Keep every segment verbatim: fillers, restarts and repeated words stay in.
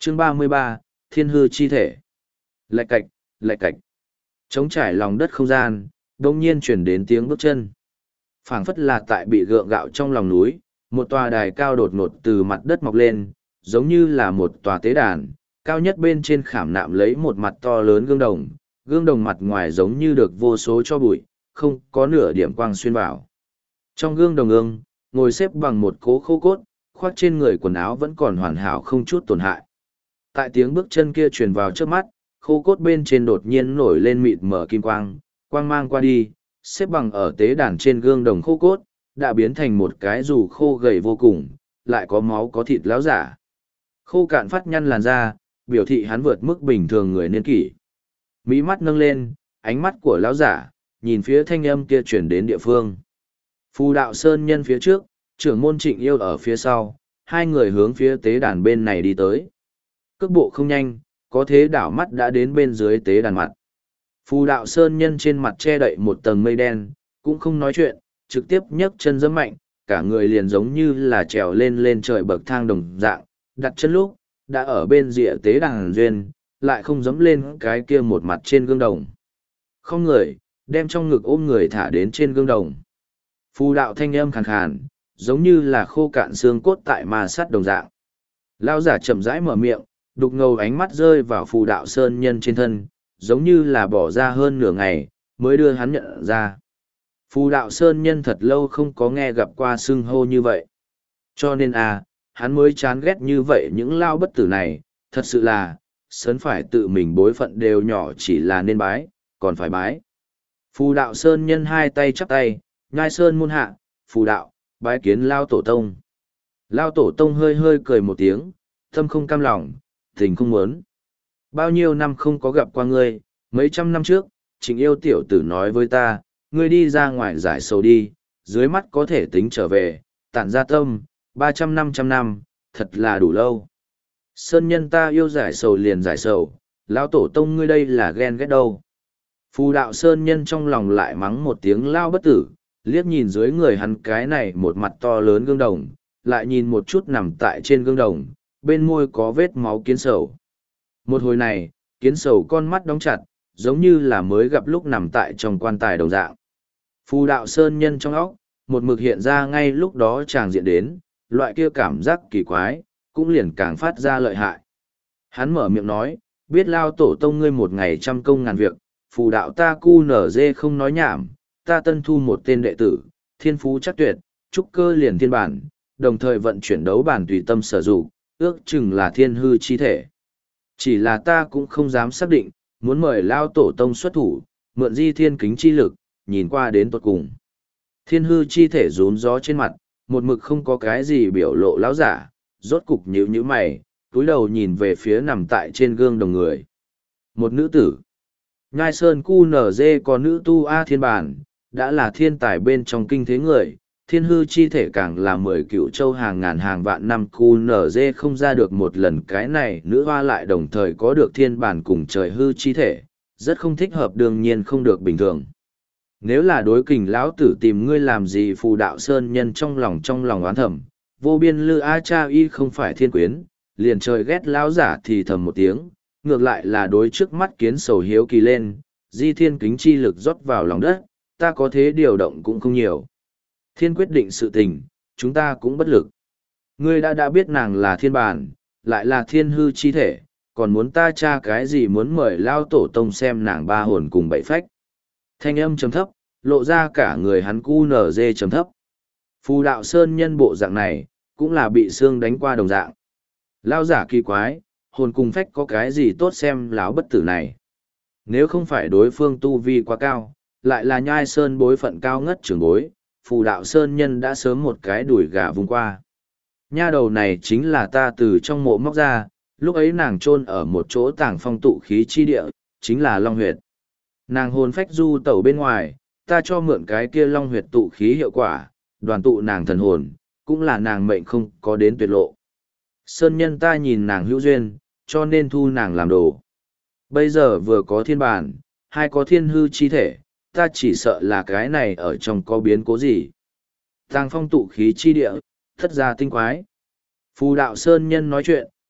Chương ba mươi ba, Thiên hư chi thể. Lạch cạch, lạch cạch. Trống trải lòng đất không gian, đông nhiên chuyển đến tiếng bước chân. Phảng phất là tại bị gượng gạo trong lòng núi, một tòa đài cao đột ngột từ mặt đất mọc lên, giống như là một tòa tế đàn, cao nhất bên trên khảm nạm lấy một mặt to lớn gương đồng, gương đồng mặt ngoài giống như được vô số cho bụi, không có nửa điểm quang xuyên vào. Trong gương đồng ương, ngồi xếp bằng một cố khô cốt, khoác trên người quần áo vẫn còn hoàn hảo không chút tổn hại. Tại tiếng bước chân kia truyền vào trước mắt, khô cốt bên trên đột nhiên nổi lên mịt mở kim quang, quang mang qua đi, xếp bằng ở tế đàn trên gương đồng khô cốt, đã biến thành một cái dù khô gầy vô cùng, lại có máu có thịt láo giả. Khô cạn phát nhăn làn da, biểu thị hắn vượt mức bình thường người niên kỷ. Mí mắt nâng lên, ánh mắt của lão giả, nhìn phía thanh âm kia chuyển đến địa phương. Phù đạo sơn nhân phía trước, trưởng môn Trịnh Yêu ở phía sau, hai người hướng phía tế đàn bên này đi tới. Cước bộ không nhanh, có thế đảo mắt đã đến bên dưới tế đàn mặt. Phù đạo sơn nhân trên mặt che đậy một tầng mây đen, cũng không nói chuyện, trực tiếp nhấc chân giẫm mạnh, cả người liền giống như là trèo lên lên trời bậc thang đồng dạng, đặt chân lúc, đã ở bên rìa tế đàn duyên, lại không dẫm lên cái kia một mặt trên gương đồng. Không người, đem trong ngực ôm người thả đến trên gương đồng. Phù đạo thanh âm khàn khàn, giống như là khô cạn xương cốt tại ma sắt đồng dạng. Lao giả chậm rãi mở miệng, đục ngầu ánh mắt rơi vào phù đạo sơn nhân trên thân, giống như là bỏ ra hơn nửa ngày, mới đưa hắn nhận ra. Phù đạo sơn nhân thật lâu không có nghe gặp qua xưng hô như vậy. Cho nên à, hắn mới chán ghét như vậy những lao bất tử này, thật sự là, sớn phải tự mình bối phận đều nhỏ chỉ là nên bái, còn phải bái. Phù đạo sơn nhân hai tay chắp tay, nhai sơn môn hạ, phù đạo, bái kiến lao tổ tông. Lao tổ tông hơi hơi cười một tiếng, tâm không cam lòng, tình không muốn. Bao nhiêu năm không có gặp qua ngươi, mấy trăm năm trước, Trịnh Yêu tiểu tử nói với ta, ngươi đi ra ngoài giải sầu đi, dưới mắt có thể tính trở về, tản ra tâm, ba trăm năm trăm năm, thật là đủ lâu. Sơn nhân ta yêu giải sầu liền giải sầu, lão tổ tông ngươi đây là ghen ghét đâu. Phù đạo sơn nhân trong lòng lại mắng một tiếng lao bất tử, liếc nhìn dưới người hắn cái này một mặt to lớn gương đồng, lại nhìn một chút nằm tại trên gương đồng, bên môi có vết máu kiến sầu. Một hồi này, kiến sầu con mắt đóng chặt, giống như là mới gặp lúc nằm tại trong quan tài đồng dạng. Phù đạo sơn nhân trong óc, một mực hiện ra ngay lúc đó chàng diện đến, loại kia cảm giác kỳ quái, cũng liền càng phát ra lợi hại. Hắn mở miệng nói, biết lao tổ tông ngươi một ngày trăm công ngàn việc, phù đạo ta cu nở dê không nói nhảm, ta tân thu một tên đệ tử, thiên phú chắc tuyệt, trúc cơ liền thiên bản, đồng thời vận chuyển đấu bản tùy tâm sở dụng, ước chừng là thiên hư chi thể. Chỉ là ta cũng không dám xác định, muốn mời lao tổ tông xuất thủ, mượn di thiên kính chi lực, nhìn qua đến tuột cùng. Thiên hư chi thể rún gió trên mặt, một mực không có cái gì biểu lộ lão giả, rốt cục nhíu nhíu mày, túi đầu nhìn về phía nằm tại trên gương đồng người. Một nữ tử. Nhai Sơn cu nở dê có nữ tu A Thiên Bản, đã là thiên tài bên trong kinh thế người, thiên hư chi thể càng là mười cựu châu hàng ngàn hàng vạn năm cu nở dê không ra được một lần cái này nữ hoa lại đồng thời có được thiên bản cùng trời hư chi thể, rất không thích hợp đương nhiên không được bình thường. Nếu là đối kình lão tử tìm ngươi làm gì phù đạo sơn nhân trong lòng trong lòng oán thầm, vô biên lư A cha y không phải thiên quyến, liền trời ghét lão giả thì thầm một tiếng, ngược lại là đối trước mắt kiến sầu hiếu kỳ lên, di thiên kính chi lực rót vào lòng đất, ta có thế điều động cũng không nhiều. Thiên quyết định sự tình, chúng ta cũng bất lực. Ngươi đã đã biết nàng là thiên bản, lại là thiên hư chi thể, còn muốn ta tra cái gì muốn mời lao tổ tông xem nàng ba hồn cùng bảy phách. Thanh âm trầm thấp, lộ ra cả người hắn cu nở dê trầm thấp. Phù đạo sơn nhân bộ dạng này, cũng là bị xương đánh qua đồng dạng. Lao giả kỳ quái, hồn cùng phách có cái gì tốt xem láo bất tử này. Nếu không phải đối phương tu vi quá cao, lại là nhai sơn bối phận cao ngất trường bối, phù đạo sơn nhân đã sớm một cái đuổi gà vùng qua. Nha đầu này chính là ta từ trong mộ móc ra, lúc ấy nàng chôn ở một chỗ tàng phong tụ khí chi địa, chính là Long Huyệt. Nàng hồn phách du tẩu bên ngoài, ta cho mượn cái kia Long Huyệt tụ khí hiệu quả, đoàn tụ nàng thần hồn, cũng là nàng mệnh không có đến tuyệt lộ. Sơn nhân ta nhìn nàng hữu duyên, cho nên thu nàng làm đồ. Bây giờ vừa có thiên bản, hai có thiên hư chi thể, ta chỉ sợ là cái này ở trong có biến cố gì. Tàng phong tụ khí chi địa, thất gia tinh quái. Phù đạo sơn nhân nói chuyện,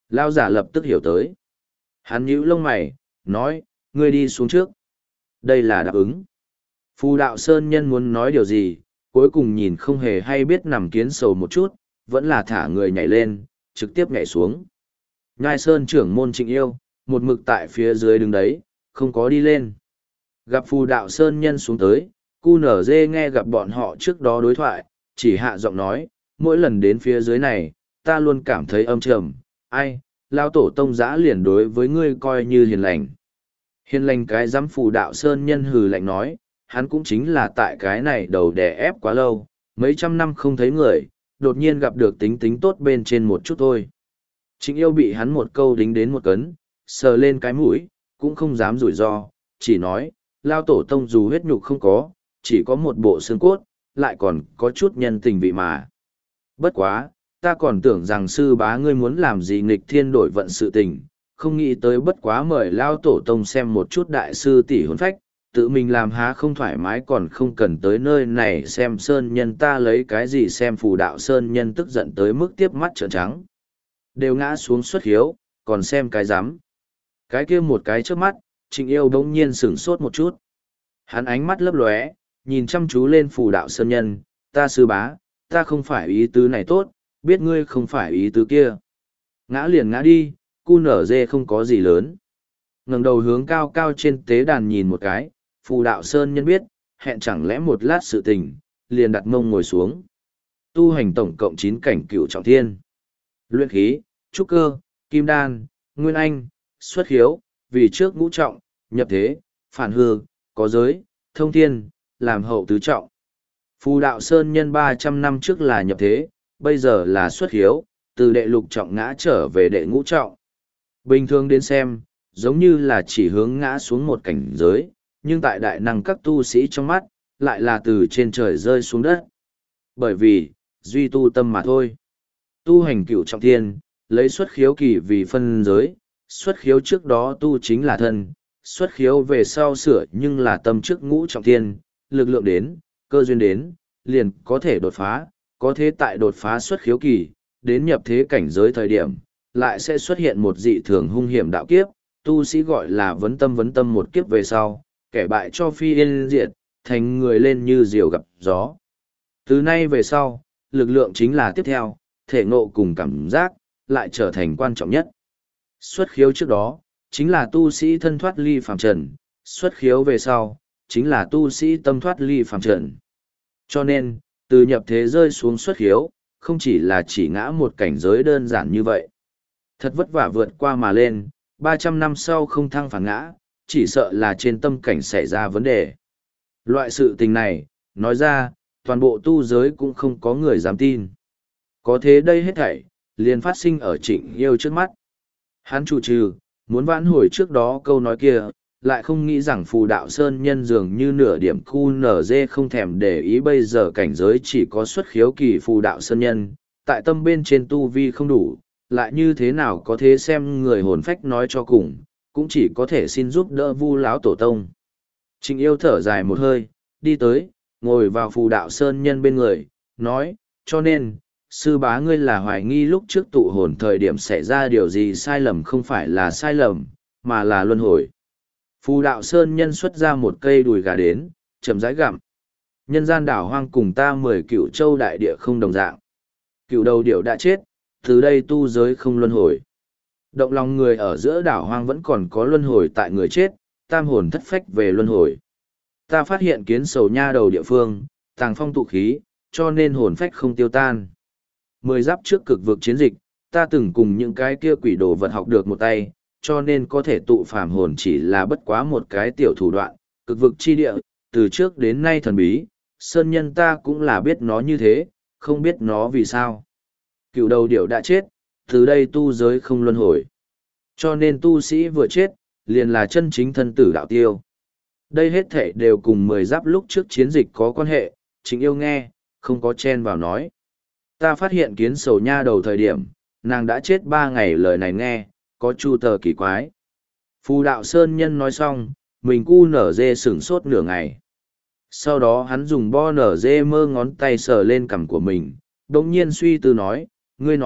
Lao giả lập tức hiểu tới. Hắn nhíu lông mày, nói, ngươi đi xuống trước. Đây là đáp ứng. Phù đạo sơn nhân muốn nói điều gì, cuối cùng nhìn không hề hay biết nằm kiến sầu một chút, vẫn là thả người nhảy lên, trực tiếp nhảy xuống. Nhai sơn trưởng môn Trịnh Yêu, một mực tại phía dưới đứng đấy, không có đi lên. Gặp phù đạo sơn nhân xuống tới, cu nở dê nghe gặp bọn họ trước đó đối thoại, chỉ hạ giọng nói, mỗi lần đến phía dưới này, ta luôn cảm thấy âm trầm, ai, lao tổ tông giã liền đối với ngươi coi như hiền lành. Hiền lành cái giám phù đạo sơn nhân hừ lạnh nói, hắn cũng chính là tại cái này đầu đè ép quá lâu, mấy trăm năm không thấy người, đột nhiên gặp được tính tính tốt bên trên một chút thôi. Trịnh Yêu bị hắn một câu đính đến một cấn, sờ lên cái mũi, cũng không dám rủi ro, chỉ nói, lao tổ tông dù huyết nhục không có, chỉ có một bộ xương cốt, lại còn có chút nhân tình vị mà. Bất quá, ta còn tưởng rằng sư bá ngươi muốn làm gì nghịch thiên đổi vận sự tình, không nghĩ tới bất quá mời lao tổ tông xem một chút đại sư tỷ hồn phách, tự mình làm há không thoải mái còn không cần tới nơi này xem sơn nhân ta lấy cái gì xem phù đạo sơn nhân tức giận tới mức tiếp mắt trợn trắng. Đều ngã xuống xuất hiếu, còn xem cái rắm Cái kia một cái trước mắt, Trịnh Yêu đống nhiên sửng sốt một chút. Hắn ánh mắt lấp lóe, nhìn chăm chú lên phù đạo sơn nhân, ta sư bá, ta không phải ý tứ này tốt, biết ngươi không phải ý tứ kia. Ngã liền ngã đi, cu nở dê không có gì lớn. Ngẩng đầu hướng cao cao trên tế đàn nhìn một cái, phù đạo sơn nhân biết, hẹn chẳng lẽ một lát sự tình, liền đặt mông ngồi xuống. Tu hành tổng cộng chín cảnh cửu trọng thiên. Luyện khí, trúc cơ, kim đan, nguyên anh, xuất khiếu, vì trước ngũ trọng, nhập thế, phản hư, có giới, thông thiên, làm hậu tứ trọng. Phù đạo sơn nhân ba trăm năm trước là nhập thế, bây giờ là xuất khiếu, từ đệ lục trọng ngã trở về đệ ngũ trọng. Bình thường đến xem, giống như là chỉ hướng ngã xuống một cảnh giới, nhưng tại đại năng các tu sĩ trong mắt, lại là từ trên trời rơi xuống đất. Bởi vì, duy tu tâm mà thôi. Tu hành cửu trọng thiên, lấy xuất khiếu kỳ vì phân giới, xuất khiếu trước đó tu chính là thân, xuất khiếu về sau sửa nhưng là tâm trước ngũ trọng thiên, lực lượng đến, cơ duyên đến, liền có thể đột phá, có thế tại đột phá xuất khiếu kỳ, đến nhập thế cảnh giới thời điểm, lại sẽ xuất hiện một dị thường hung hiểm đạo kiếp, tu sĩ gọi là vấn tâm vấn tâm một kiếp về sau, kẻ bại cho phi yên diệt, thành người lên như diều gặp gió. Từ nay về sau, lực lượng chính là tiếp theo, thể ngộ cùng cảm giác, lại trở thành quan trọng nhất. Xuất khiếu trước đó, chính là tu sĩ thân thoát ly phàm trần, xuất khiếu về sau, chính là tu sĩ tâm thoát ly phàm trần. Cho nên, từ nhập thế rơi xuống xuất khiếu, không chỉ là chỉ ngã một cảnh giới đơn giản như vậy. Thật vất vả vượt qua mà lên, ba trăm năm sau không thăng phản ngã, chỉ sợ là trên tâm cảnh xảy ra vấn đề. Loại sự tình này, nói ra, toàn bộ tu giới cũng không có người dám tin. Có thế đây hết thảy, liền phát sinh ở Trịnh Yêu trước mắt. Hắn chủ trừ, muốn vãn hồi trước đó câu nói kia, lại không nghĩ rằng phù đạo sơn nhân dường như nửa điểm khu nở dê không thèm để ý bây giờ cảnh giới chỉ có xuất khiếu kỳ phù đạo sơn nhân, tại tâm bên trên tu vi không đủ, lại như thế nào có thế xem người hồn phách nói cho cùng, cũng chỉ có thể xin giúp đỡ Vu lão tổ tông. Trịnh Yêu thở dài một hơi, đi tới, ngồi vào phù đạo sơn nhân bên người, nói, cho nên, sư bá ngươi là hoài nghi lúc trước tụ hồn thời điểm xảy ra điều gì sai lầm không phải là sai lầm, mà là luân hồi. Phù đạo sơn nhân xuất ra một cây đùi gà đến, chậm rãi gặm. Nhân gian đảo hoang cùng ta mười cựu châu đại địa không đồng dạng. Cựu đầu điểu đã chết, từ đây tu giới không luân hồi. Động lòng người ở giữa đảo hoang vẫn còn có luân hồi tại người chết, tam hồn thất phách về luân hồi. Ta phát hiện kiến sầu nha đầu địa phương, tàng phong tụ khí, cho nên hồn phách không tiêu tan. Mười giáp trước cực vực chiến dịch, ta từng cùng những cái kia quỷ đồ vật học được một tay, cho nên có thể tụ phàm hồn chỉ là bất quá một cái tiểu thủ đoạn, cực vực chi địa, từ trước đến nay thần bí, sơn nhân ta cũng là biết nó như thế, không biết nó vì sao. Cựu đầu điểu đã chết, từ đây tu giới không luân hồi. Cho nên tu sĩ vừa chết, liền là chân chính thân tử đạo tiêu. Đây hết thể đều cùng mười giáp lúc trước chiến dịch có quan hệ, Trịnh Yêu nghe, không có chen vào nói. Ta phát hiện kiến sầu nha đầu thời điểm, nàng đã chết ba ngày lời này nghe, có chu tờ kỳ quái. Phù đạo sơn nhân nói xong, mình cu nở dê sửng sốt nửa ngày. Sau đó hắn dùng bo nở dê mơ ngón tay sờ lên cằm của mình, đồng nhiên suy tư nói, ngươi nói,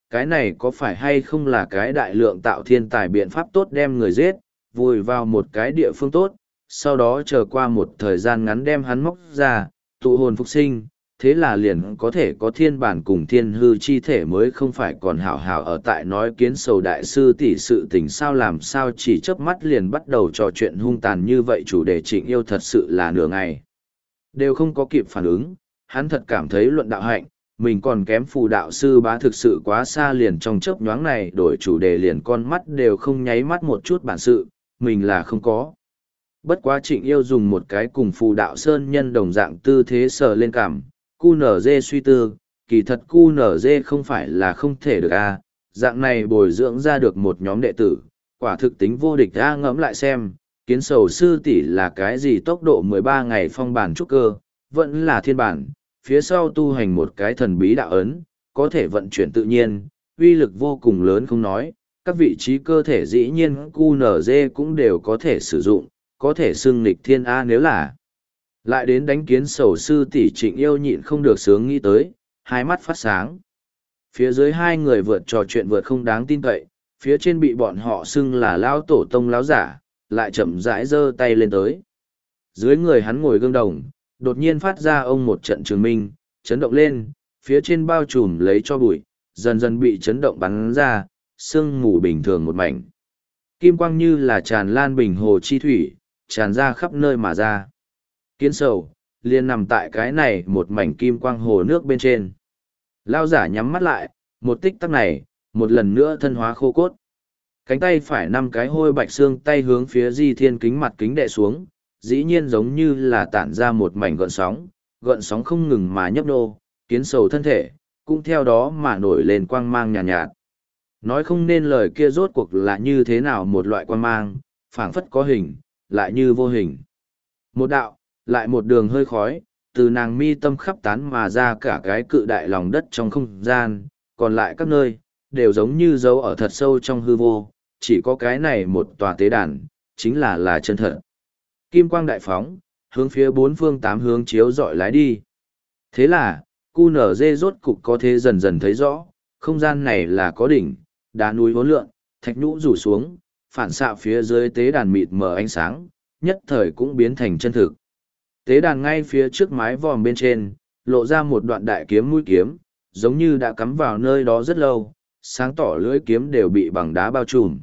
cái này có phải hay không là cái đại lượng tạo thiên tài biện pháp tốt đem người giết, vùi vào một cái địa phương tốt, sau đó chờ qua một thời gian ngắn đem hắn móc ra, tụ hồn phục sinh, thế là liền có thể có thiên bản cùng thiên hư chi thể mới không phải còn hảo hảo ở tại nói kiến sầu đại sư tỷ sự tình sao làm sao chỉ chớp mắt liền bắt đầu trò chuyện hung tàn như vậy chủ đề Trịnh Yêu thật sự là nửa ngày. Đều không có kịp phản ứng, hắn thật cảm thấy luận đạo hạnh, mình còn kém phù đạo sư bá thực sự quá xa liền trong chớp nhoáng này đổi chủ đề liền con mắt đều không nháy mắt một chút bản sự, mình là không có. Bất quá Trịnh Yêu dùng một cái cùng phù đạo sơn nhân đồng dạng tư thế sờ lên cảm, cu nở dê suy tư, kỳ thật cu nở dê không phải là không thể được a dạng này bồi dưỡng ra được một nhóm đệ tử, quả thực tính vô địch a ngẫm lại xem, kiến sầu sư tỷ là cái gì tốc độ mười ba ngày phong bản trúc cơ, vẫn là thiên bản, phía sau tu hành một cái thần bí đạo ấn, có thể vận chuyển tự nhiên, uy lực vô cùng lớn không nói, các vị trí cơ thể dĩ nhiên cu nở dê cũng đều có thể sử dụng, có thể xưng nghịch thiên A nếu là lại đến đánh kiến sầu sư tỷ Trịnh Yêu nhịn không được sướng nghĩ tới, hai mắt phát sáng. Phía dưới hai người vượt trò chuyện vượt không đáng tin cậy, phía trên bị bọn họ xưng là lão tổ tông lão giả, lại chậm rãi giơ tay lên tới. Dưới người hắn ngồi gương đồng, đột nhiên phát ra ông một trận trường minh, chấn động lên, phía trên bao trùm lấy cho bụi, dần dần bị chấn động bắn ra, sương mù bình thường một mảnh. Kim quang như là tràn lan bình hồ chi thủy, tràn ra khắp nơi mà ra. Kiến sầu, liền nằm tại cái này một mảnh kim quang hồ nước bên trên. Lao giả nhắm mắt lại, một tích tắc này, một lần nữa thân hóa khô cốt. Cánh tay phải năm cái hôi bạch xương tay hướng phía di thiên kính mặt kính đệ xuống, dĩ nhiên giống như là tản ra một mảnh gợn sóng, gợn sóng không ngừng mà nhấp nô, kiến sầu thân thể, cũng theo đó mà nổi lên quang mang nhàn nhạt, nhạt. Nói không nên lời kia rốt cuộc là như thế nào một loại quang mang, phảng phất có hình, lại như vô hình. Một đạo, lại một đường hơi khói, từ nàng mi tâm khắp tán mà ra cả cái cự đại lòng đất trong không gian, còn lại các nơi, đều giống như dấu ở thật sâu trong hư vô, chỉ có cái này một tòa tế đàn, chính là là chân thật. Kim quang đại phóng, hướng phía bốn phương tám hướng chiếu dọi lái đi. Thế là, cu nở dê rốt cục có thế dần dần thấy rõ, không gian này là có đỉnh, đá núi vốn lượn, thạch nhũ rủ xuống, phản xạ phía dưới tế đàn mịt mờ ánh sáng, nhất thời cũng biến thành chân thực. Tế đàn ngay phía trước mái vòm bên trên, lộ ra một đoạn đại kiếm mũi kiếm, giống như đã cắm vào nơi đó rất lâu, sáng tỏ lưỡi kiếm đều bị bằng đá bao trùm.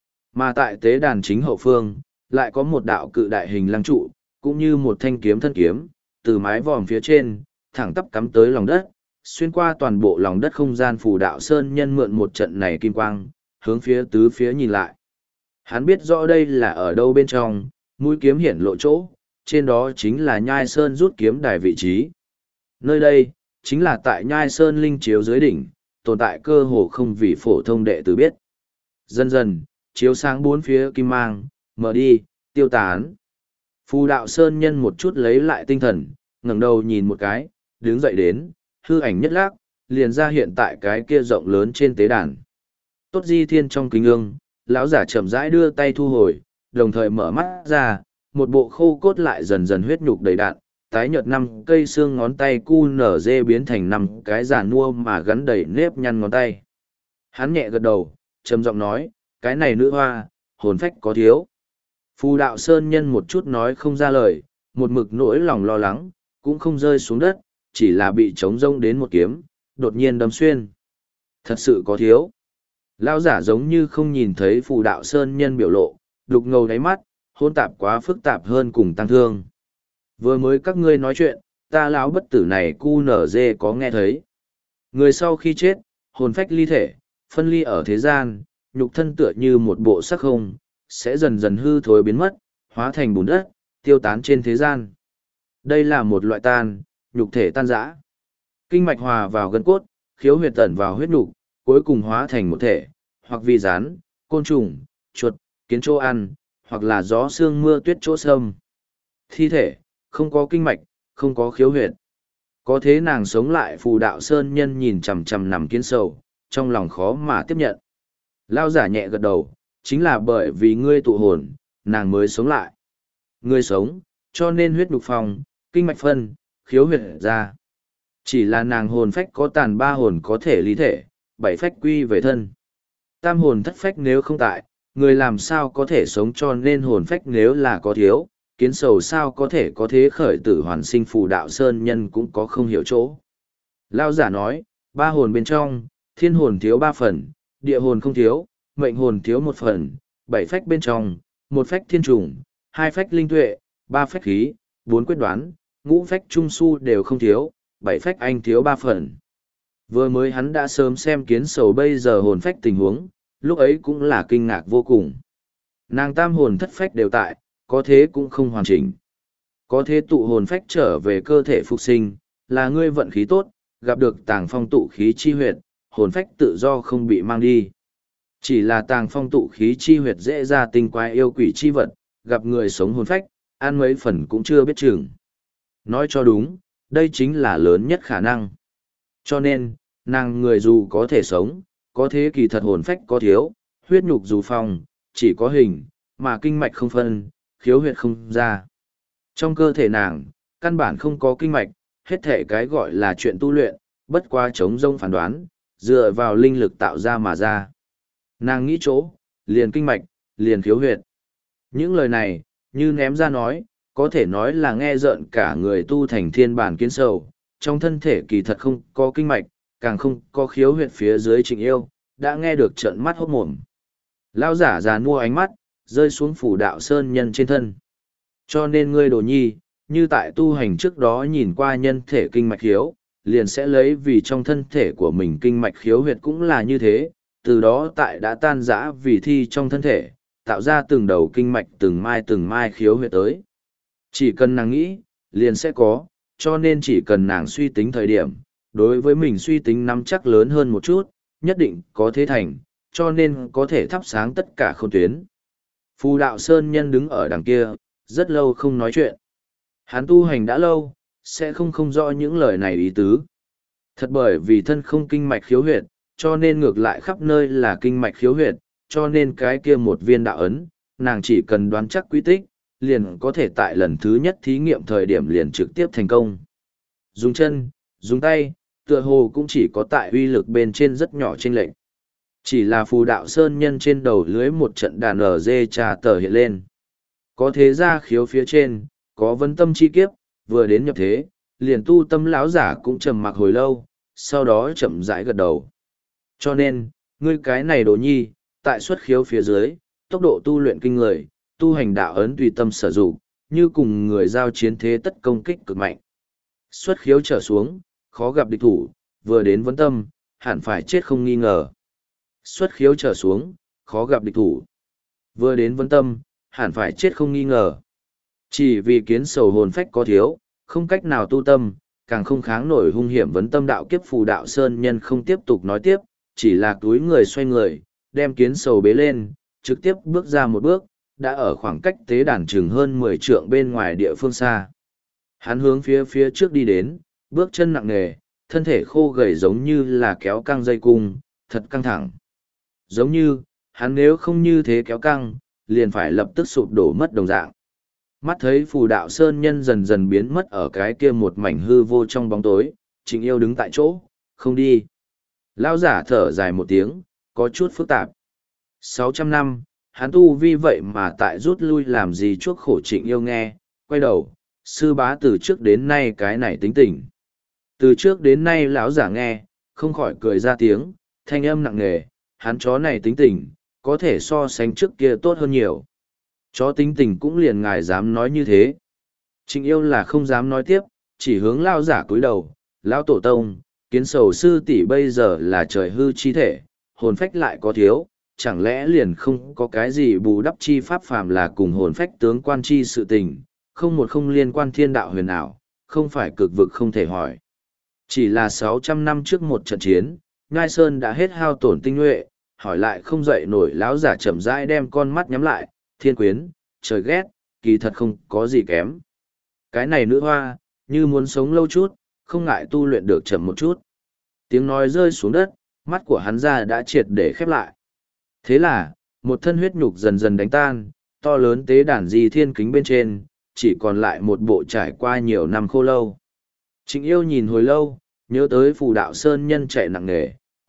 Mà tại tế đàn chính hậu phương, lại có một đạo cự đại hình lăng trụ, cũng như một thanh kiếm thân kiếm, từ mái vòm phía trên, thẳng tắp cắm tới lòng đất, xuyên qua toàn bộ lòng đất không gian phù đạo sơn nhân mượn một trận này kim quang, hướng phía tứ phía nhìn lại. Hắn biết rõ đây là ở đâu bên trong, mũi kiếm hiển lộ chỗ, trên đó chính là Nhai Sơn rút kiếm đài vị trí. Nơi đây, chính là tại Nhai Sơn linh chiếu dưới đỉnh, tồn tại cơ hồ không vì phổ thông đệ tử biết. Dần dần, chiếu sáng bốn phía kim mang, mở đi, tiêu tán. Phù đạo sơn nhân một chút lấy lại tinh thần, ngẩng đầu nhìn một cái, đứng dậy đến, hư ảnh nhất lác, liền ra hiện tại cái kia rộng lớn trên tế đàn. Tốt di thiên trong kính ương, lão giả chậm rãi đưa tay thu hồi, đồng thời mở mắt ra, một bộ khô cốt lại dần dần huyết nhục đầy đạn, tái nhợt năm cây xương ngón tay cu nở dê biến thành năm cái giả nua mà gắn đầy nếp nhăn ngón tay. Hắn nhẹ gật đầu, trầm giọng nói, cái này nữ hoa, hồn phách có thiếu. Phù đạo sơn nhân một chút nói không ra lời, một mực nỗi lòng lo lắng, cũng không rơi xuống đất, chỉ là bị trống rông đến một kiếm, đột nhiên đâm xuyên. Thật sự có thiếu. Lão giả giống như không nhìn thấy phù đạo sơn nhân biểu lộ, đục ngầu đáy mắt, hôn tạp quá phức tạp hơn cùng tăng thương. Vừa mới các ngươi nói chuyện, ta lão bất tử này cu nở dê có nghe thấy. Người sau khi chết, hồn phách ly thể, phân ly ở thế gian, nhục thân tựa như một bộ sắc không, sẽ dần dần hư thối biến mất, hóa thành bùn đất, tiêu tán trên thế gian. Đây là một loại tan, nhục thể tan rã. Kinh mạch hòa vào gân cốt, khiếu huyệt tẩn vào huyết nhục, cuối cùng hóa thành một thể, hoặc vì rán, côn trùng, chuột, kiến chỗ ăn, hoặc là gió sương mưa tuyết chỗ sâm. Thi thể, không có kinh mạch, không có khiếu huyệt. Có thế nàng sống lại phù đạo sơn nhân nhìn chằm chằm nằm kiến sầu, trong lòng khó mà tiếp nhận. Lao giả nhẹ gật đầu, chính là bởi vì ngươi tụ hồn, nàng mới sống lại. Ngươi sống, cho nên huyết nhục phong, kinh mạch phân, khiếu huyệt ra. Chỉ là nàng hồn phách có tàn ba hồn có thể lý thể, bảy phách quy về thân. Tam hồn thất phách nếu không tại, người làm sao có thể sống, cho nên hồn phách nếu là có thiếu, kiến sầu sao có thể có thế khởi tử hoàn sinh. Phù đạo sơn nhân cũng có không hiểu chỗ. Lao giả nói, ba hồn bên trong, thiên hồn thiếu ba phần, địa hồn không thiếu, mệnh hồn thiếu một phần, bảy phách bên trong, một phách thiên trùng, hai phách linh tuệ, ba phách khí, bốn quyết đoán, ngũ phách trung su đều không thiếu, bảy phách anh thiếu ba phần. Vừa mới hắn đã sớm xem kiến sầu bây giờ hồn phách tình huống, lúc ấy cũng là kinh ngạc vô cùng. Nàng tam hồn thất phách đều tại, có thế cũng không hoàn chỉnh. Có thế tụ hồn phách trở về cơ thể phục sinh, là ngươi vận khí tốt, gặp được tàng phong tụ khí chi huyệt, hồn phách tự do không bị mang đi. Chỉ là tàng phong tụ khí chi huyệt dễ ra tinh quái yêu quỷ chi vật, gặp người sống hồn phách, ăn mấy phần cũng chưa biết chừng. Nói cho đúng, đây chính là lớn nhất khả năng. Cho nên, nàng người dù có thể sống, có thế kỳ thật hồn phách có thiếu, huyết nhục dù phong, chỉ có hình, mà kinh mạch không phân, khiếu huyệt không ra. Trong cơ thể nàng, căn bản không có kinh mạch, hết thể cái gọi là chuyện tu luyện, bất quá chống rông phán đoán, dựa vào linh lực tạo ra mà ra. Nàng nghĩ chỗ, liền kinh mạch, liền khiếu huyệt. Những lời này, như ném ra nói, có thể nói là nghe rợn cả người tu thành thiên bản kiến sầu, trong thân thể kỳ thật không có kinh mạch, càng không có khiếu huyệt phía dưới Trịnh Yêu, đã nghe được trợn mắt hốt mồm. Lao giả già mua ánh mắt, rơi xuống phủ đạo sơn nhân trên thân. Cho nên ngươi đồ nhi, như tại tu hành trước đó nhìn qua nhân thể kinh mạch khiếu, liền sẽ lấy vì trong thân thể của mình kinh mạch khiếu huyệt cũng là như thế, từ đó tại đã tan rã vì thi trong thân thể, tạo ra từng đầu kinh mạch từng mai từng mai khiếu huyệt tới. Chỉ cần nàng nghĩ, liền sẽ có, cho nên chỉ cần nàng suy tính thời điểm, đối với mình suy tính nắm chắc lớn hơn một chút, nhất định có thế thành, cho nên có thể thắp sáng tất cả khôn tuyến. Phù đạo sơn nhân đứng ở đằng kia, rất lâu không nói chuyện. Hắn tu hành đã lâu, sẽ không không rõ những lời này ý tứ. Thật bởi vì thân không kinh mạch khiếu huyệt, cho nên ngược lại khắp nơi là kinh mạch khiếu huyệt, cho nên cái kia một viên đạo ấn, nàng chỉ cần đoán chắc quy tích, liền có thể tại lần thứ nhất thí nghiệm thời điểm liền trực tiếp thành công. Dùng chân, dùng tay, tựa hồ cũng chỉ có tại uy lực bên trên rất nhỏ chênh lệch. Chỉ là phù đạo sơn nhân trên đầu lưới một trận đàn ở dê trà tờ hiện lên. Có thế ra khiếu phía trên, có vấn tâm chi kiếp, vừa đến nhập thế, liền tu tâm lão giả cũng trầm mặc hồi lâu, sau đó chậm rãi gật đầu. Cho nên, ngươi cái này đồ nhi, tại xuất khiếu phía dưới, tốc độ tu luyện kinh người, tu hành đạo ấn tùy tâm sở dụng, như cùng người giao chiến thế tất công kích cực mạnh. Xuất khiếu trở xuống, khó gặp địch thủ, vừa đến vấn tâm, hẳn phải chết không nghi ngờ. Xuất khiếu trở xuống, khó gặp địch thủ. Vừa đến vấn tâm, hẳn phải chết không nghi ngờ. Chỉ vì kiến sầu hồn phách có thiếu, không cách nào tu tâm, càng không kháng nổi hung hiểm vấn tâm đạo kiếp. Phù đạo sơn nhân không tiếp tục nói tiếp, chỉ là túi người xoay người, đem kiến sầu bế lên, trực tiếp bước ra một bước, đã ở khoảng cách tế đàn chừng hơn mười trượng bên ngoài địa phương xa. Hắn hướng phía phía trước đi đến, bước chân nặng nề, thân thể khô gầy giống như là kéo căng dây cung, thật căng thẳng. Giống như, hắn nếu không như thế kéo căng, liền phải lập tức sụp đổ mất đồng dạng. Mắt thấy phù đạo sơn nhân dần dần biến mất ở cái kia một mảnh hư vô trong bóng tối, Trịnh Yêu đứng tại chỗ, không đi. Lão giả thở dài một tiếng, có chút phức tạp. Sáu trăm năm, hắn tu vi vậy mà tại rút lui làm gì chuốc khổ. Trịnh Yêu nghe, quay đầu, sư bá từ trước đến nay cái này tính tình. Từ trước đến nay lão giả nghe, không khỏi cười ra tiếng, thanh âm nặng nề, hắn chó này tính tình, có thể so sánh trước kia tốt hơn nhiều. Chó tính tình cũng liền ngài dám nói như thế. Trịnh Yêu là không dám nói tiếp, chỉ hướng lão giả cúi đầu, lão tổ tông, kiến sầu sư tỷ bây giờ là trời hư chi thể, hồn phách lại có thiếu, chẳng lẽ liền không có cái gì bù đắp chi pháp phàm là cùng hồn phách tướng quan chi sự tình, không một không liên quan thiên đạo huyền ảo, không phải cực vực không thể hỏi. Chỉ là sáu trăm năm trước một trận chiến, Ngai Sơn đã hết hao tổn tinh nhuệ, hỏi lại không dậy nổi. Lão giả chậm rãi đem con mắt nhắm lại, thiên quyến, trời ghét, kỳ thật không có gì kém. Cái này nữ hoa, như muốn sống lâu chút, không ngại tu luyện được chậm một chút. Tiếng nói rơi xuống đất, mắt của hắn ra đã triệt để khép lại. Thế là, một thân huyết nhục dần dần đánh tan, to lớn tế đàn di thiên kính bên trên, chỉ còn lại một bộ trải qua nhiều năm khô lâu. Trịnh Yêu nhìn hồi lâu, nhớ tới phù đạo sơn nhân chạy nặng nề,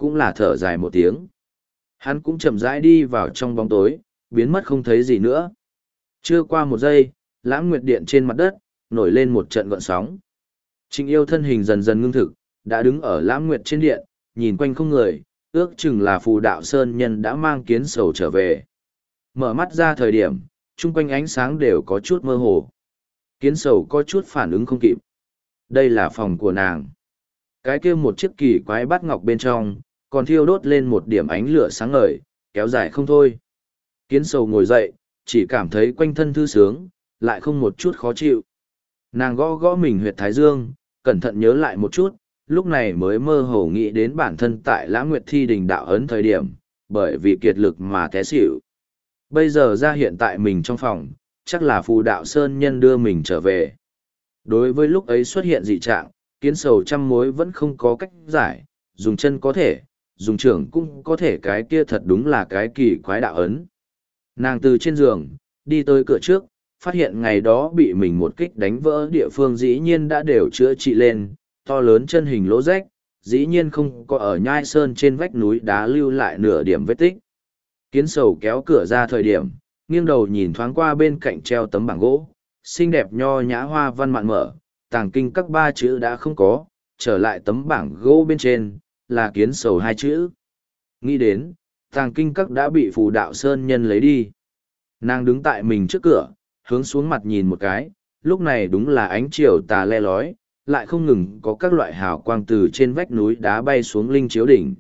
cũng là thở dài một tiếng. Hắn cũng chậm rãi đi vào trong bóng tối, biến mất không thấy gì nữa. Chưa qua một giây, Lãng Nguyệt Điện trên mặt đất, nổi lên một trận gợn sóng. Trịnh Yêu thân hình dần dần ngưng thực, đã đứng ở Lãng Nguyệt trên điện, nhìn quanh không người, ước chừng là Phù Đạo Sơn Nhân đã mang Kiến Sầu trở về. Mở mắt ra thời điểm, chung quanh ánh sáng đều có chút mơ hồ. Kiến Sầu có chút phản ứng không kịp. Đây là phòng của nàng. Cái kia một chiếc kỳ quái bát ngọc bên trong, còn thiêu đốt lên một điểm ánh lửa sáng ngời, kéo dài không thôi. Kiến Sầu ngồi dậy, chỉ cảm thấy quanh thân thư sướng, lại không một chút khó chịu. Nàng gõ gõ mình huyệt thái dương, cẩn thận nhớ lại một chút, lúc này mới mơ hồ nghĩ đến bản thân tại Lãng Nguyệt Thi Đình đạo ấn thời điểm, bởi vì kiệt lực mà té xỉu. Bây giờ ra hiện tại mình trong phòng, chắc là Phù Đạo Sơn Nhân đưa mình trở về. Đối với lúc ấy xuất hiện dị trạng, Kiến Sầu trăm mối vẫn không có cách giải, dùng chân có thể, dùng trưởng cũng có thể, cái kia thật đúng là cái kỳ quái đạo ấn. Nàng từ trên giường, đi tới cửa trước, phát hiện ngày đó bị mình một kích đánh vỡ địa phương dĩ nhiên đã đều chữa trị lên, to lớn chân hình lỗ rách, dĩ nhiên không có ở nhai sơn trên vách núi đá lưu lại nửa điểm vết tích. Kiến Sầu kéo cửa ra thời điểm, nghiêng đầu nhìn thoáng qua bên cạnh treo tấm bảng gỗ, xinh đẹp nho nhã hoa văn mạn mở, tàng kinh các ba chữ đã không có, trở lại tấm bảng gỗ bên trên, là Kiến Sầu hai chữ. Nghĩ đến, tàng kinh các đã bị Phù Đạo Sơn Nhân lấy đi. Nàng đứng tại mình trước cửa, hướng xuống mặt nhìn một cái, lúc này đúng là ánh chiều tà le lói, lại không ngừng có các loại hào quang từ trên vách núi đá bay xuống linh chiếu đỉnh.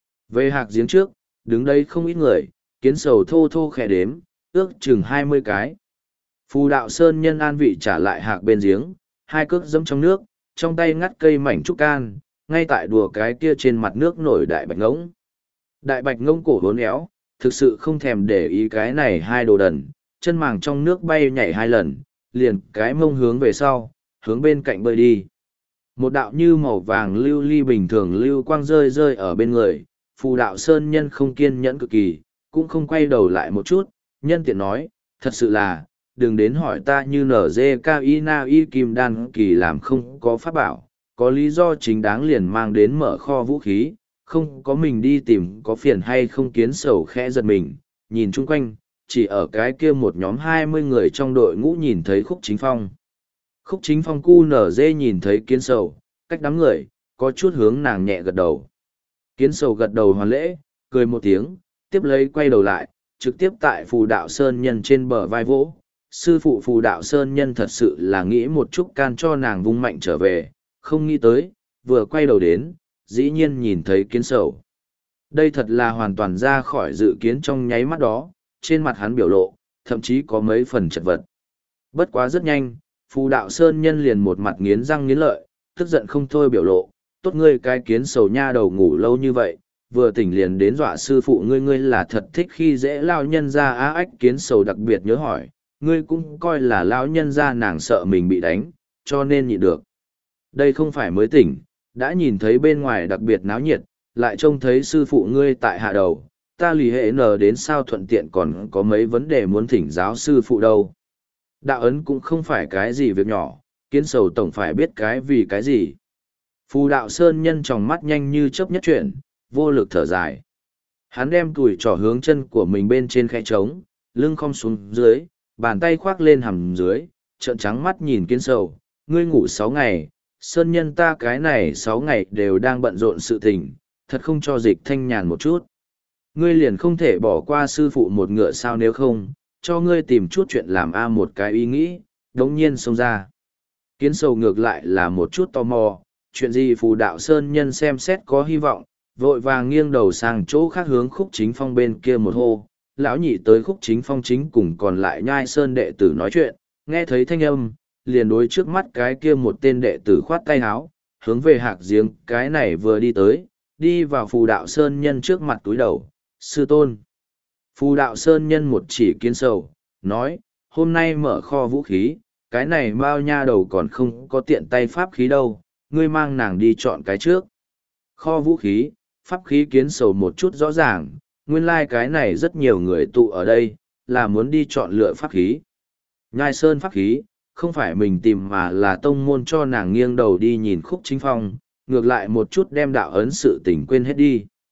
Về hạc giếng trước, đứng đây không ít người, Kiến Sầu thô thô khẽ đếm, ước chừng hai mươi cái. Phù Đạo Sơn Nhân an vị trả lại hạc bên giếng, hai cước dẫm trong nước, trong tay ngắt cây mảnh trúc can, ngay tại đùa cái kia trên mặt nước nổi đại bạch ngỗng. Đại bạch ngỗng cổ hốn éo, thực sự không thèm để ý cái này hai đồ đần, chân màng trong nước bay nhảy hai lần, liền cái mông hướng về sau, hướng bên cạnh bơi đi. Một đạo như màu vàng lưu ly bình thường lưu quang rơi rơi ở bên người, Phù Đạo Sơn Nhân không kiên nhẫn cực kỳ, cũng không quay đầu lại một chút, nhân tiện nói, thật sự là, đừng đến hỏi ta như nở dê cao y na y kim đan kỳ làm không có pháp bảo, có lý do chính đáng liền mang đến mở kho vũ khí, không có mình đi tìm có phiền hay không. Kiến Sầu khẽ giật mình, nhìn chung quanh, chỉ ở cái kia một nhóm hai mươi người trong đội ngũ nhìn thấy Khúc Chính Phong. Khúc Chính Phong cu nở dê nhìn thấy Kiến Sầu, cách đám người, có chút hướng nàng nhẹ gật đầu. Kiến Sầu gật đầu hoàn lễ, cười một tiếng, tiếp lấy quay đầu lại, trực tiếp tại Phù Đạo Sơn Nhân trên bờ vai vỗ. Sư phụ Phù Đạo Sơn Nhân thật sự là nghĩ một chút can cho nàng vung mạnh trở về, không nghĩ tới, vừa quay đầu đến, dĩ nhiên nhìn thấy Kiến Sầu. Đây thật là hoàn toàn ra khỏi dự kiến trong nháy mắt đó, trên mặt hắn biểu lộ, thậm chí có mấy phần chật vật. Bất quá rất nhanh, Phù Đạo Sơn Nhân liền một mặt nghiến răng nghiến lợi, tức giận không thôi biểu lộ, tốt ngươi cái Kiến Sầu nha đầu ngủ lâu như vậy, vừa tỉnh liền đến dọa sư phụ ngươi, ngươi là thật thích khi dễ lao nhân ra á ách. Kiến Sầu đặc biệt nhớ hỏi, ngươi cũng coi là lão nhân ra, nàng sợ mình bị đánh, cho nên nhịn được. Đây không phải mới tỉnh, đã nhìn thấy bên ngoài đặc biệt náo nhiệt, lại trông thấy sư phụ ngươi tại hạ đầu, ta lì hệ nờ đến sao thuận tiện còn có mấy vấn đề muốn thỉnh giáo sư phụ đâu. Đạo ấn cũng không phải cái gì việc nhỏ, Kiến Sầu tổng phải biết cái vì cái gì. Phù Đạo Sơn Nhân tròng mắt nhanh như chớp nhất chuyển, vô lực thở dài. Hắn đem cùi trỏ hướng chân của mình bên trên khe trống, lưng khom xuống dưới, bàn tay khoác lên hầm dưới, trợn trắng mắt nhìn Kiến Sầu, ngươi ngủ sáu ngày, Sơn Nhân ta cái này sáu ngày đều đang bận rộn sự tình, thật không cho Dịch thanh nhàn một chút. Ngươi liền không thể bỏ qua sư phụ một ngựa sao, nếu không, cho ngươi tìm chút chuyện làm a một cái ý nghĩ, đống nhiên xông ra. Kiến Sầu ngược lại là một chút tò mò, chuyện gì Phù Đạo Sơn Nhân xem xét có hy vọng, vội vàng nghiêng đầu sang chỗ khác hướng Khúc Chính Phong bên kia một hô. Lão nhị tới Khúc Chính Phong chính cùng còn lại nhai sơn đệ tử nói chuyện, nghe thấy thanh âm, liền đối trước mắt cái kia một tên đệ tử khoát tay háo, hướng về hạc giếng cái này vừa đi tới, đi vào Phù Đạo Sơn Nhân trước mặt túi đầu, sư tôn. Phù Đạo Sơn Nhân một chỉ Kiến Sầu, nói, hôm nay mở kho vũ khí, cái này bao nha đầu còn không có tiện tay pháp khí đâu, ngươi mang nàng đi chọn cái trước. Kho vũ khí, pháp khí. Kiến Sầu một chút rõ ràng, nguyên lai like cái này rất nhiều người tụ ở đây, là muốn đi chọn lựa pháp khí. Nhai sơn pháp khí, không phải mình tìm mà là tông môn cho nàng, nghiêng đầu đi nhìn Khúc Chính Phong, ngược lại một chút đem đạo ấn sự tình quên hết đi.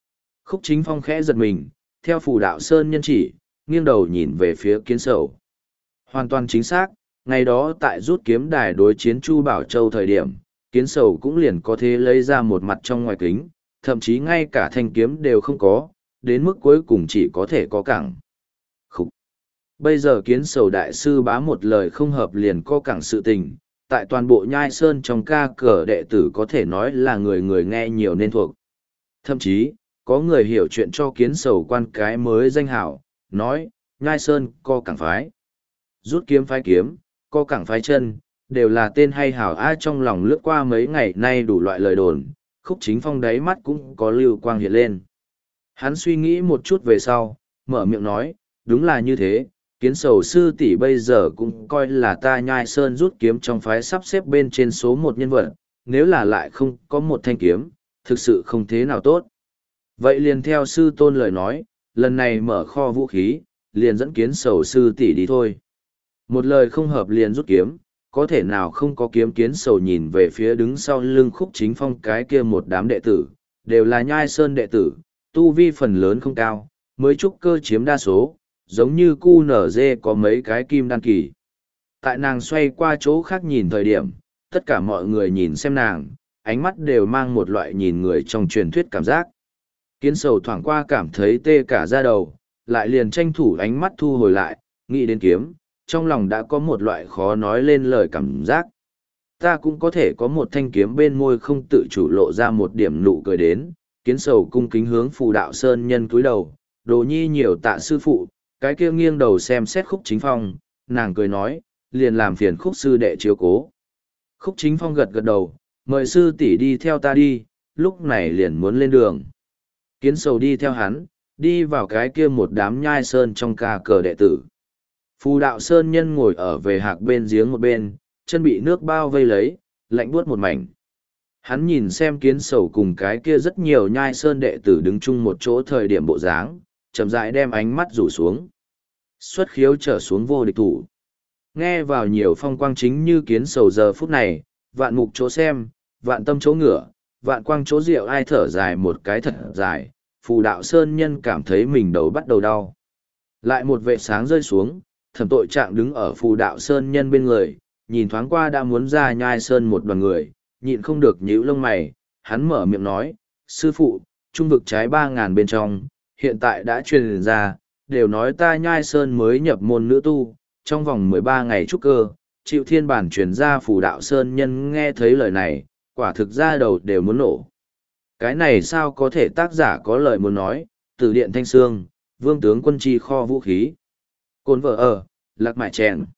Khúc Chính Phong khẽ giật mình, theo phù đạo sơn nhân chỉ, nghiêng đầu nhìn về phía kiến sầu. Hoàn toàn chính xác, ngày đó tại rút kiếm đài đối chiến Chu Bảo Châu thời điểm, kiến sầu cũng liền có thể lấy ra một mặt trong ngoài kính, thậm chí ngay cả thanh kiếm đều không có, đến mức cuối cùng chỉ có thể có cẳng. Khúc. Bây giờ kiến sầu đại sư bá một lời không hợp liền có cẳng sự tình, tại toàn bộ nhai sơn trong ca cờ đệ tử có thể nói là người người nghe nhiều nên thuộc. Thậm chí, có người hiểu chuyện cho kiến sầu quan cái mới danh hảo, nói, nhai sơn co cẳng phái. Rút kiếm phái kiếm, co cẳng phái chân, đều là tên hay hảo ai trong lòng lướt qua mấy ngày nay đủ loại lời đồn, Khúc Chính Phong đáy mắt cũng có lưu quang hiện lên. Hắn suy nghĩ một chút về sau, mở miệng nói, đúng là như thế, kiến sầu sư tỷ bây giờ cũng coi là ta nhai sơn rút kiếm trong phái sắp xếp bên trên số một nhân vật, nếu là lại không có một thanh kiếm, thực sự không thế nào tốt. Vậy liền theo sư tôn lời nói, lần này mở kho vũ khí, liền dẫn kiến sầu sư tỷ đi thôi. Một lời không hợp liền rút kiếm, có thể nào không có kiếm kiến sầu nhìn về phía đứng sau lưng Khúc Chính Phong cái kia một đám đệ tử, đều là nhai sơn đệ tử, tu vi phần lớn không cao, mới trúc cơ chiếm đa số, giống như cu nở dê có mấy cái kim đan kỳ. Tại nàng xoay qua chỗ khác nhìn thời điểm, tất cả mọi người nhìn xem nàng, ánh mắt đều mang một loại nhìn người trong truyền thuyết cảm giác. Kiến sầu thoảng qua cảm thấy tê cả da đầu, lại liền tranh thủ ánh mắt thu hồi lại, nghĩ đến kiếm, trong lòng đã có một loại khó nói lên lời cảm giác. Ta cũng có thể có một thanh kiếm bên môi không tự chủ lộ ra một điểm nụ cười đến, kiến sầu cung kính hướng phù đạo sơn nhân cúi đầu, đồ nhi nhiều tạ sư phụ, cái kia nghiêng đầu xem xét Khúc Chính Phong, nàng cười nói, liền làm phiền Khúc sư đệ chiếu cố. Khúc Chính Phong gật gật đầu, mời sư tỷ đi theo ta đi, lúc này liền muốn lên đường. Kiến sầu đi theo hắn, đi vào cái kia một đám nhai sơn trong ca cờ đệ tử. Phù đạo sơn nhân ngồi ở về hạc bên giếng một bên, chân bị nước bao vây lấy, lạnh buốt một mảnh. Hắn nhìn xem kiến sầu cùng cái kia rất nhiều nhai sơn đệ tử đứng chung một chỗ thời điểm bộ dáng, chậm rãi đem ánh mắt rủ xuống. Xuất khiếu trở xuống vô địch thủ. Nghe vào nhiều phong quang chính như kiến sầu giờ phút này, vạn mục chỗ xem, vạn tâm chỗ ngửa, vạn quang chỗ rượu ai thở dài một cái thật dài, phù đạo sơn nhân cảm thấy mình đầu bắt đầu đau. Lại một vệ sáng rơi xuống, thẩm tội trạng đứng ở phù đạo sơn nhân bên người, nhìn thoáng qua đã muốn ra nhai sơn một đoàn người, nhịn không được nhíu lông mày, hắn mở miệng nói, sư phụ, trung vực trái ba ngàn bên trong, hiện tại đã truyền ra, đều nói ta nhai sơn mới nhập môn nữ tu, trong vòng mười ba ngày trúc cơ, chịu thiên bản truyền ra phù đạo sơn nhân nghe thấy lời này, quả thực ra đầu đều muốn nổ. Cái này sao có thể tác giả có lời muốn nói, từ điện thanh xương, vương tướng quân chi kho vũ khí. Côn vợ ở, lạc mại chèn.